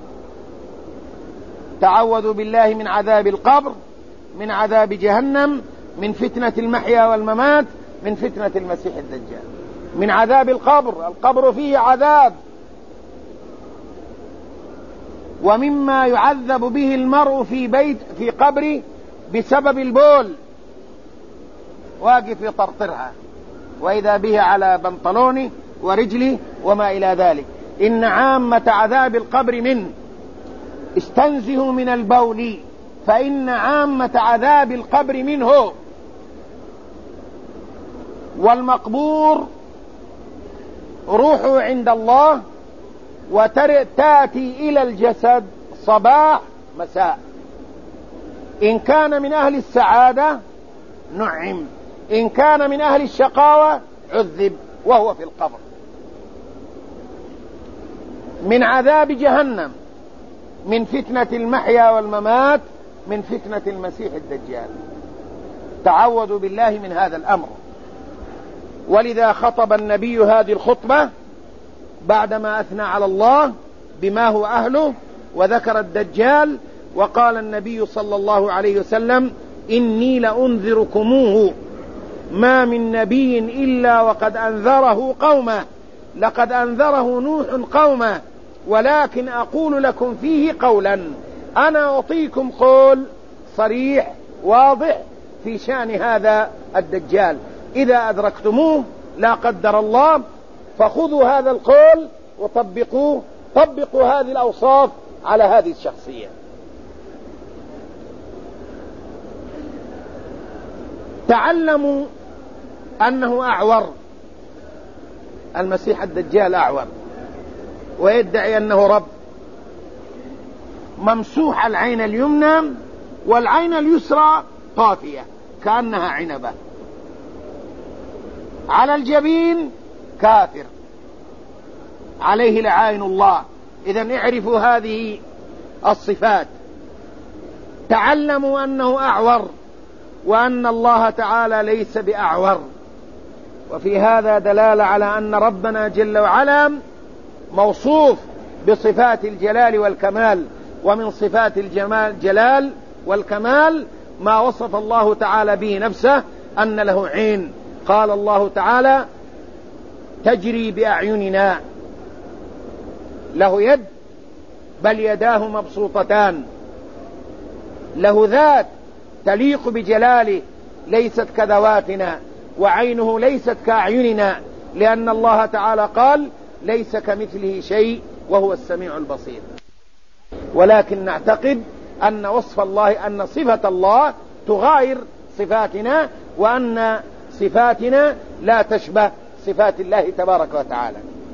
تعوذوا بالله من عذاب القبر، من عذاب جهنم، من فتنة المحيا والممات، من فتنة المسيح الدجال. من عذاب القبر، القبر فيه عذاب، ومما يعذب به المرء في بيت في قبره بسبب البول، واقف يطرطرها وإذا به على بنطلونه ورجله وما إلى ذلك. إن عامة عذاب القبر منه، استنزهوا من البول فإن عامة عذاب القبر منه. والمقبور روحه عند الله وتأتي إلى الجسد صباح مساء، إن كان من أهل السعادة نعم، إن كان من أهل الشقاوة عذب وهو في القبر. من عذاب جهنم، من فتنة المحيا والممات، من فتنة المسيح الدجال. تعوذوا بالله من هذا الأمر. ولذا خطب النبي هذه الخطبة بعدما أثنى على الله بما هو أهله وذكر الدجال، وقال النبي صلى الله عليه وسلم إني لأنذركموه ما من نبي إلا وقد أنذره قومه، لقد أنذره نوح قومه، ولكن أقول لكم فيه قولا، أنا أعطيكم قول صريح واضح في شأن هذا الدجال، إذا أدركتموه لا قدر الله فخذوا هذا القول وطبقوه، طبقوا هذه الأوصاف على هذه الشخصية. تعلموا أنه أعور، المسيح الدجال أعور ويدعي أنه رب، ممسوح العين اليمنى والعين اليسرى طافية كأنها عنبة، على الجبين كافر عليه لعائن الله. إذن اعرفوا هذه الصفات. تعلموا أنه أعور وأن الله تعالى ليس بأعور، وفي هذا دلالة على أن ربنا جل وعلا موصوف بصفات الجلال والكمال، ومن صفات الجمال جلال والكمال ما وصف الله تعالى به نفسه أن له عين. قال الله تعالى تجري بأعيننا، له يد بل يداه مبسوطتان، له ذات تليق بجلاله ليست كذواتنا، وعينه ليست كأعيننا، لأن الله تعالى قال ليس كمثله شيء وهو السميع البصير. ولكن نعتقد أن وصف الله، أن صفة الله تغاير صفاتنا، وأن صفاتنا لا تشبه صفات الله تبارك وتعالى.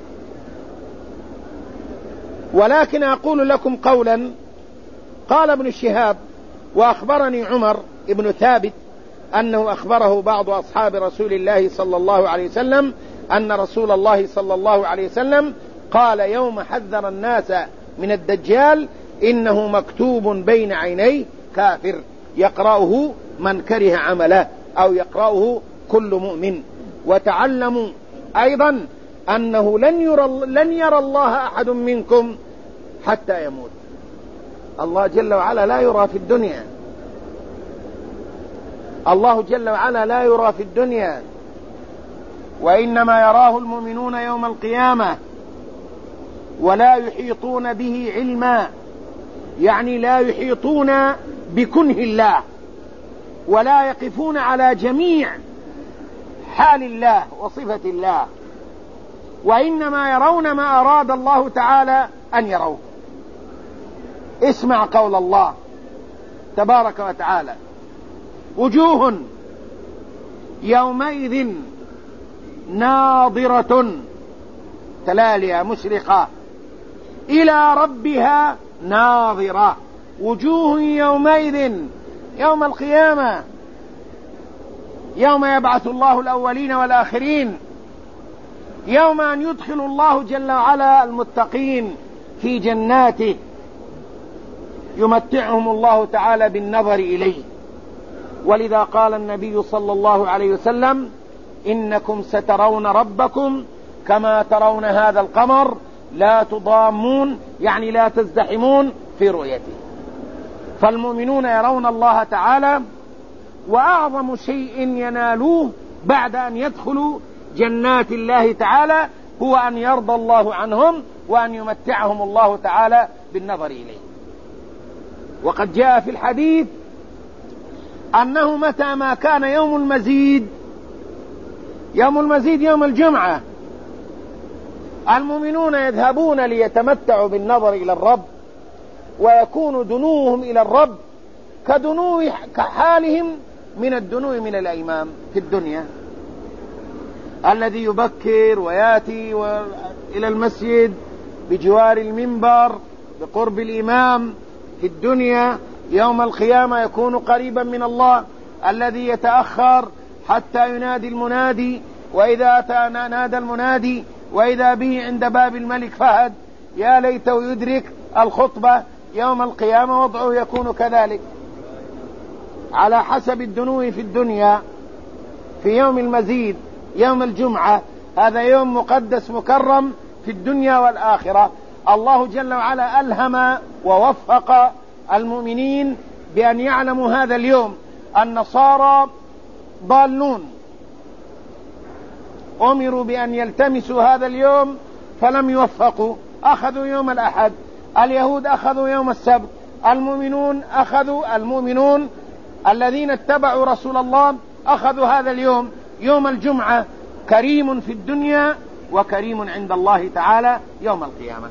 ولكن أقول لكم قولا قال ابن شهاب وأخبرني عمر ابن ثابت أنه أخبره بعض أصحاب رسول الله صلى الله عليه وسلم أن رسول الله صلى الله عليه وسلم قال يوم حذر الناس من الدجال إنه مكتوب بين عينيه كافر يقرأه من كره عمله أو يقرأه كل مؤمن. وتعلموا أيضا أنه لن يرى, لن يرى الله أحد منكم حتى يموت. الله جل وعلا لا يرى في الدنيا، الله جل وعلا لا يرى في الدنيا، وإنما يراه المؤمنون يوم القيامة ولا يحيطون به علما، يعني لا يحيطون بكنه الله ولا يقفون على جميع حال الله وصفة الله، وإنما يرون ما أراد الله تعالى أن يروه. اسمع قول الله تبارك وتعالى وجوه يومئذ ناظرة تلالية مشرقة إلى ربها ناظرة. وجوه يومئذ يوم القيامة، يوم يبعث الله الأولين والآخرين، يوم أن يدخل الله جل وعلا المتقين في جناته يمتعهم الله تعالى بالنظر إليه. ولذا قال النبي صلى الله عليه وسلم إنكم سترون ربكم كما ترون هذا القمر لا تضامون، يعني لا تزدحمون في رؤيته. فالمؤمنون يرون الله تعالى، وأعظم شيء ينالوه بعد أن يدخلوا جنات الله تعالى هو أن يرضى الله عنهم وأن يمتعهم الله تعالى بالنظر إليه. وقد جاء في الحديث أنه متى ما كان يوم المزيد، يوم المزيد يوم الجمعة، المؤمنون يذهبون ليتمتعوا بالنظر إلى الرب، ويكون دنوهم إلى الرب كدنو كحالهم من الدنو من الإمام في الدنيا الذي يبكر ويأتي إلى المسجد بجوار المنبر بقرب الإمام في الدنيا. يوم القيامة يكون قريبا من الله الذي يتأخر حتى ينادي المنادي، وإذا أتى نادى المنادي وإذا به عند باب الملك فهد يا ليته يدرك الخطبة. يوم القيامة وضعه يكون كذلك على حسب الدنو في الدنيا. في يوم المزيد يوم الجمعة هذا يوم مقدس مكرم في الدنيا والآخرة. الله جل وعلا ألهم ووفق المؤمنين بأن يعلموا هذا اليوم. النصارى ضالون أمروا بأن يلتمسوا هذا اليوم فلم يوفقوا، أخذوا يوم الأحد. اليهود أخذوا يوم السبت. المؤمنون أخذوا المؤمنون الذين اتبعوا رسول الله أخذوا هذا اليوم يوم الجمعة، كريم في الدنيا وكريم عند الله تعالى يوم القيامة.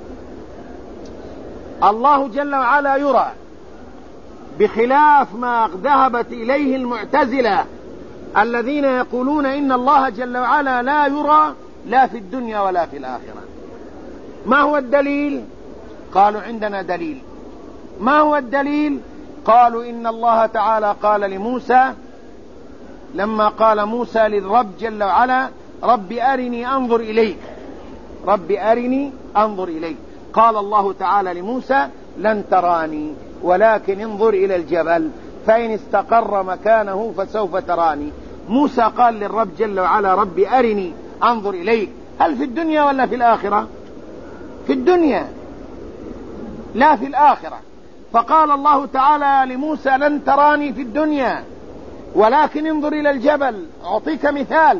الله جل وعلا يرى بخلاف ما ذهبت إليه المعتزلة الذين يقولون إن الله جل وعلا لا يرى لا في الدنيا ولا في الآخرة. ما هو الدليل؟ قالوا عندنا دليل. ما هو الدليل؟ قالوا إن الله تعالى قال لموسى لما قال موسى للرب جل وعلا رب أرني أنظر إليك، رب أرني أنظر إليك، قال الله تعالى لموسى لن تراني ولكن انظر إلى الجبل فإن استقر مكانه فسوف تراني. موسى قال للرب جل وعلا رب أرني أنظر إليك، هل في الدنيا ولا في الآخرة؟ في الدنيا لا في الآخرة. فقال الله تعالى لموسى لن تراني في الدنيا ولكن انظر إلى الجبل. أعطيك مثال،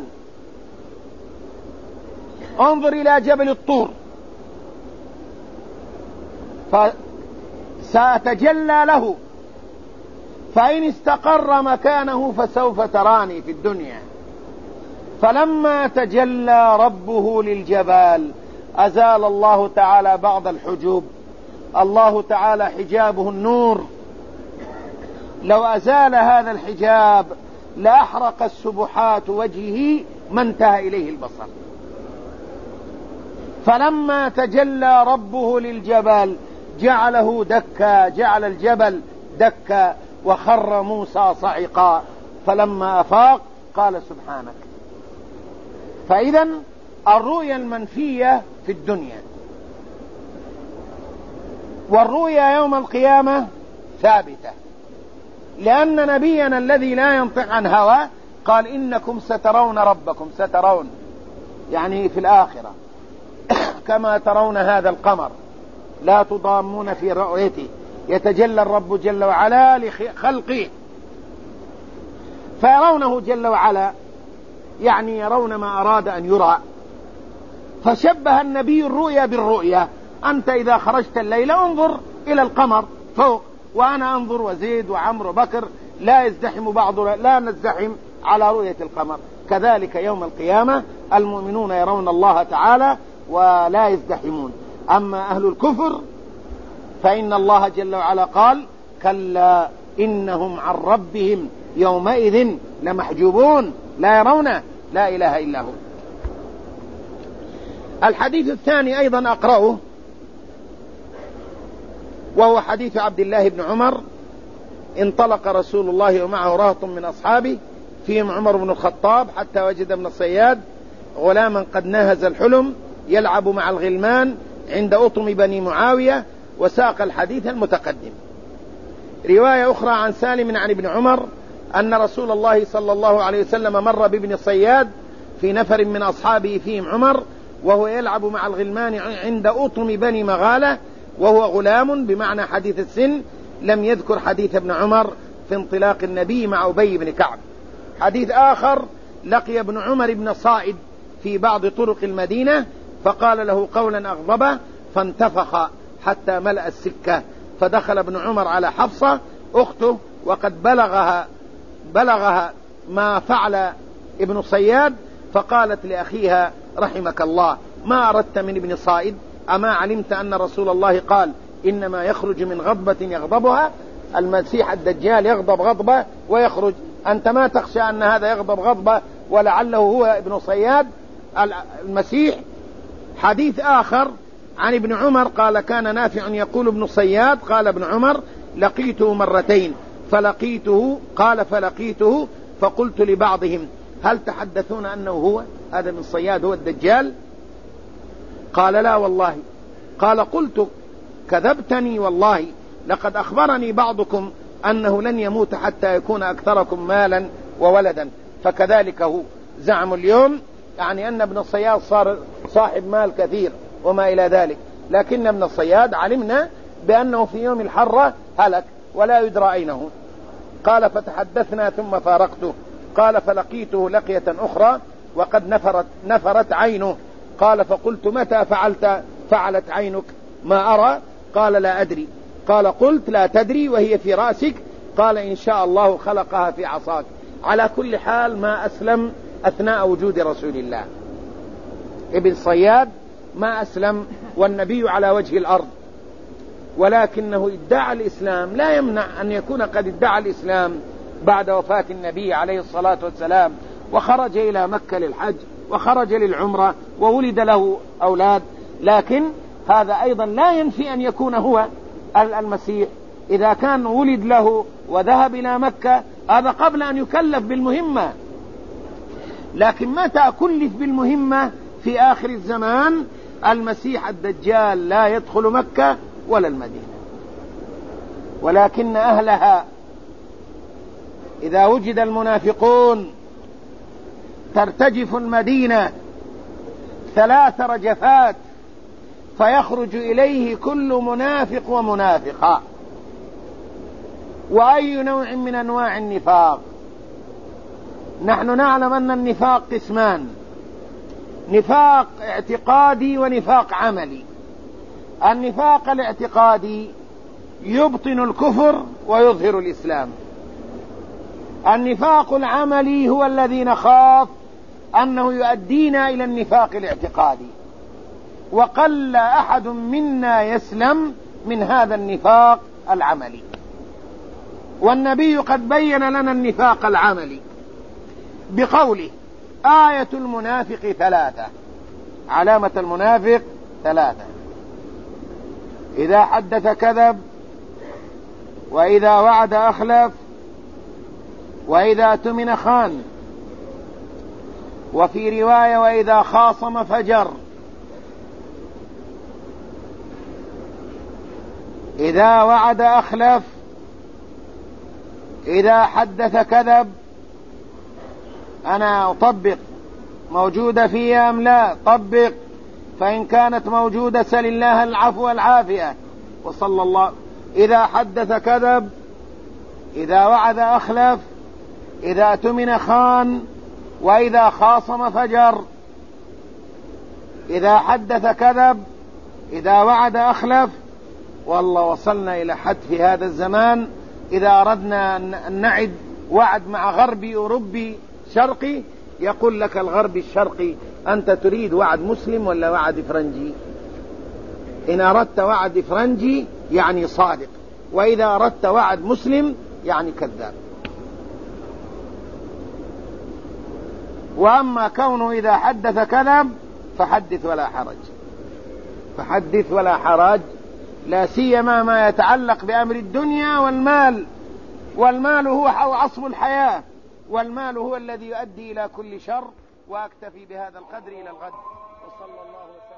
انظر إلى جبل الطور فسأتجلى له فإن استقر مكانه فسوف تراني في الدنيا. فلما تجلى ربه للجبال أزال الله تعالى بعض الحجوب. الله تعالى حجابه النور، لو أزال هذا الحجاب لأحرق السبحات وجهه ما انتهى إليه البصر. فلما تجلى ربه للجبل جعله دكا، جعل الجبل دكا، وخر موسى صعقا، فلما أفاق قال سبحانك. فإذا الرؤيا المنفية في الدنيا والرؤيا يوم القيامة ثابتة، لأن نبينا الذي لا ينطق عن هوى قال إنكم سترون ربكم، سترون يعني في الآخرة كما ترون هذا القمر لا تضامون في رؤيته، يتجلى الرب جل وعلا لخلقه فيرونه جل وعلا، يعني يرون ما أراد أن يرى. فشبه النبي الرؤيا بالرؤيا. أنت إذا خرجت الليل انظر إلى القمر فوق، وأنا أنظر وزيد وعمر وبكر لا يزدحم بعضنا، لا نزدحم على رؤية القمر. كذلك يوم القيامة المؤمنون يرون الله تعالى ولا يزدحمون. أما أهل الكفر فإن الله جل وعلا قال كلا إنهم عن ربهم يومئذ لمحجوبون، لا يرونه، لا إله إلا هو. الحديث الثاني أيضا أقرأه، وهو حديث عبد الله بن عمر: انطلق رسول الله ومعه رهط من أصحابه فيهم عمر بن الخطاب حتى وجد ابن الصياد غلاما قد ناهز الحلم يلعب مع الغلمان عند أطم بني معاوية، وساق الحديث المتقدم. رواية أخرى عن سالم عن ابن عمر أن رسول الله صلى الله عليه وسلم مر بابن الصياد في نفر من أصحابه فيهم عمر وهو يلعب مع الغلمان عند أطم بني مغالة وهو غلام، بمعنى حديث السن. لم يذكر حديث ابن عمر في انطلاق النبي مع أبي بن كعب. حديث آخر: لقي ابن عمر ابن صائد في بعض طرق المدينة فقال له قولا أغضبه فانتفخ حتى ملأ السكة، فدخل ابن عمر على حفصة أخته وقد بلغها بلغها ما فعل ابن صياد، فقالت لأخيها: رحمك الله، ما أردت من ابن صائد؟ أما علمت أن رسول الله قال إنما يخرج من غضبة يغضبها؟ المسيح الدجال يغضب غضبة ويخرج، أنت ما تخشى أن هذا يغضب غضبة ولعله هو ابن صياد المسيح؟ حديث آخر عن ابن عمر قال: كان نافع يقول ابن صياد، قال ابن عمر: لقيته مرتين فلقيته قال فلقيته فقلت لبعضهم: هل تحدثون أنه هو هذا ابن صياد هو الدجال؟ قال: لا والله. قال: قلت: كذبتني والله، لقد أخبرني بعضكم أنه لن يموت حتى يكون أكثركم مالا وولدا. فكذلك هو زعم اليوم، يعني أن ابن الصياد صار صاحب مال كثير وما إلى ذلك، لكن ابن الصياد علمنا بأنه في يوم الحرة هلك ولا يدرى أين هو. قال: فتحدثنا ثم فارقته. قال: فلقيته لقية أخرى وقد نفرت, نفرت عينه. قال: فقلت: متى فعلت فعلت عينك ما أرى؟ قال: لا أدري. قال: قلت: لا تدري وهي في رأسك؟ قال: إن شاء الله خلقها في عصاك. على كل حال ما أسلم أثناء وجود رسول الله. ابن صياد ما أسلم والنبي على وجه الأرض، ولكنه ادعى الإسلام. لا يمنع أن يكون قد ادعى الإسلام بعد وفاة النبي عليه الصلاة والسلام، وخرج إلى مكة للحج وخرج للعمرة وولد له أولاد، لكن هذا أيضا لا ينفي أن يكون هو المسيح. إذا كان ولد له وذهب إلى مكة هذا قبل أن يكلف بالمهمة، لكن متى كلف بالمهمة؟ في آخر الزمان المسيح الدجال لا يدخل مكة ولا المدينة، ولكن أهلها إذا وجد المنافقون ترتجف المدينة ثلاث رجفات فيخرج إليه كل منافق ومنافقة. وأي نوع من أنواع النفاق؟ نحن نعلم أن النفاق قسمان: نفاق اعتقادي ونفاق عملي. النفاق الاعتقادي يبطن الكفر ويظهر الإسلام. النفاق العملي هو الذي نخاف أنه يؤدينا إلى النفاق الاعتقادي، وقل أحد منا يسلم من هذا النفاق العملي. والنبي قد بين لنا النفاق العملي بقوله آية المنافق ثلاثة، علامة المنافق ثلاثة: إذا حدث كذب، وإذا وعد أخلف، وإذا اؤتمن خان، وفي رواية وإذا خاصم فجر. إذا وعد أخلف، إذا حدث كذب. أنا أطبق موجودة فيها أم لا؟ طبق، فإن كانت موجودة سل الله العفو والعافية. وصلى الله. إذا حدث كذب، إذا وعد أخلف، إذا اؤتمن خان، وإذا خاصم فجر. إذا حدث كذب، إذا وعد أخلف. والله وصلنا إلى حد في هذا الزمان إذا أردنا أن نعد وعد مع غربي أوروبي شرقي، يقول لك الغربي الشرقي: أنت تريد وعد مسلم ولا وعد فرنجي؟ إن أردت وعد فرنجي يعني صادق، وإذا أردت وعد مسلم يعني كذاب. وأما كونه إذا حدث كذب فحدث ولا حرج، فحدث ولا حرج، لا سيما ما يتعلق بأمر الدنيا والمال. والمال هو عصب الحياة، والمال هو الذي يؤدي إلى كل شر. وأكتفي بهذا القدر إلى الغد. وصلى الله وسلم.